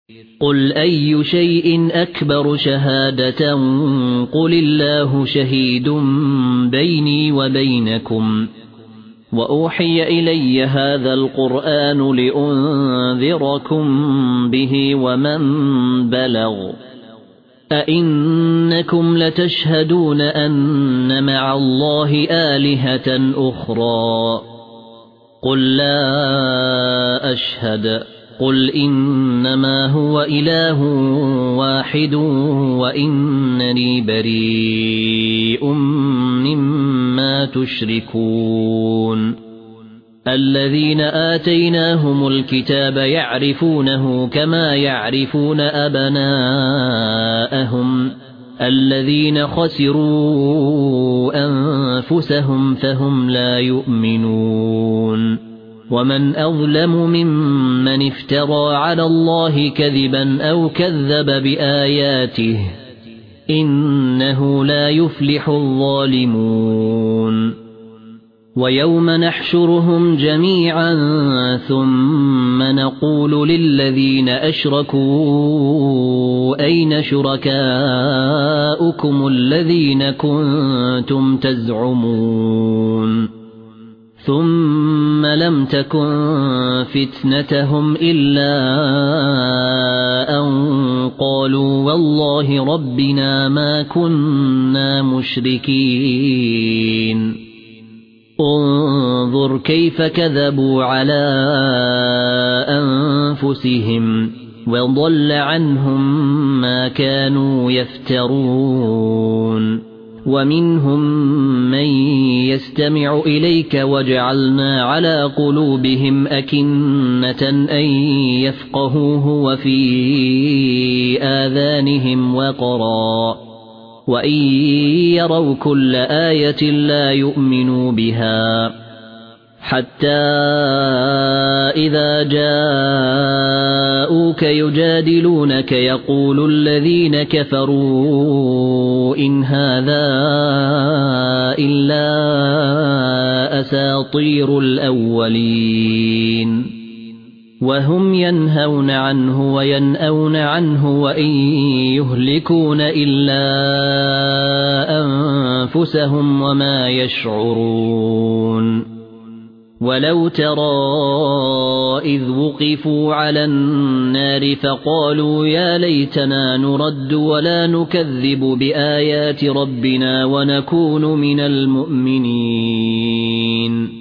قل أي شيء أكبر شهادة قل الله شهيد بيني وبينكم وأوحي إلي هذا القرآن لأنذركم به ومن بلغ أئنكم لتشهدون أن مع الله آلهة أخرى قل لا أشهد قل إنما هو إله واحد وإنني بريء مما تشركون الذين آتيناهم الكتاب يعرفونه كما يعرفون أبناءهم الذين خسروا أنفسهم فهم لا يؤمنون ومن أظلم ممن افترى على الله كذبا أو كذب بآياته إنه لا يفلح الظالمون ويوم نحشرهم جميعا ثم نقول للذين أشركوا أين شركاؤكم الذين كنتم تزعمون ثم لم تكن فتنتهم إلا أن قالوا والله ربنا ما كنا مشركين انظر كيف كذبوا على أنفسهم وضل عنهم ما كانوا يفترون ومنهم من يستمع إليك وجعلنا على قلوبهم أكنة أن يفقهوه وفي آذانهم وقرا وإن يروا كل آية لا يؤمنوا بها حتى إذا جاءوك يجادلونك يقول الذين كفروا إن هذا إلا أساطير الأولين وهم ينهون عنه وينأون عنه وإن يهلكون إلا أنفسهم وما يشعرون ولو ترى إذ وقفوا على النار فقالوا يا ليتنا نرد ولا نكذب بآيات ربنا ونكون من المؤمنين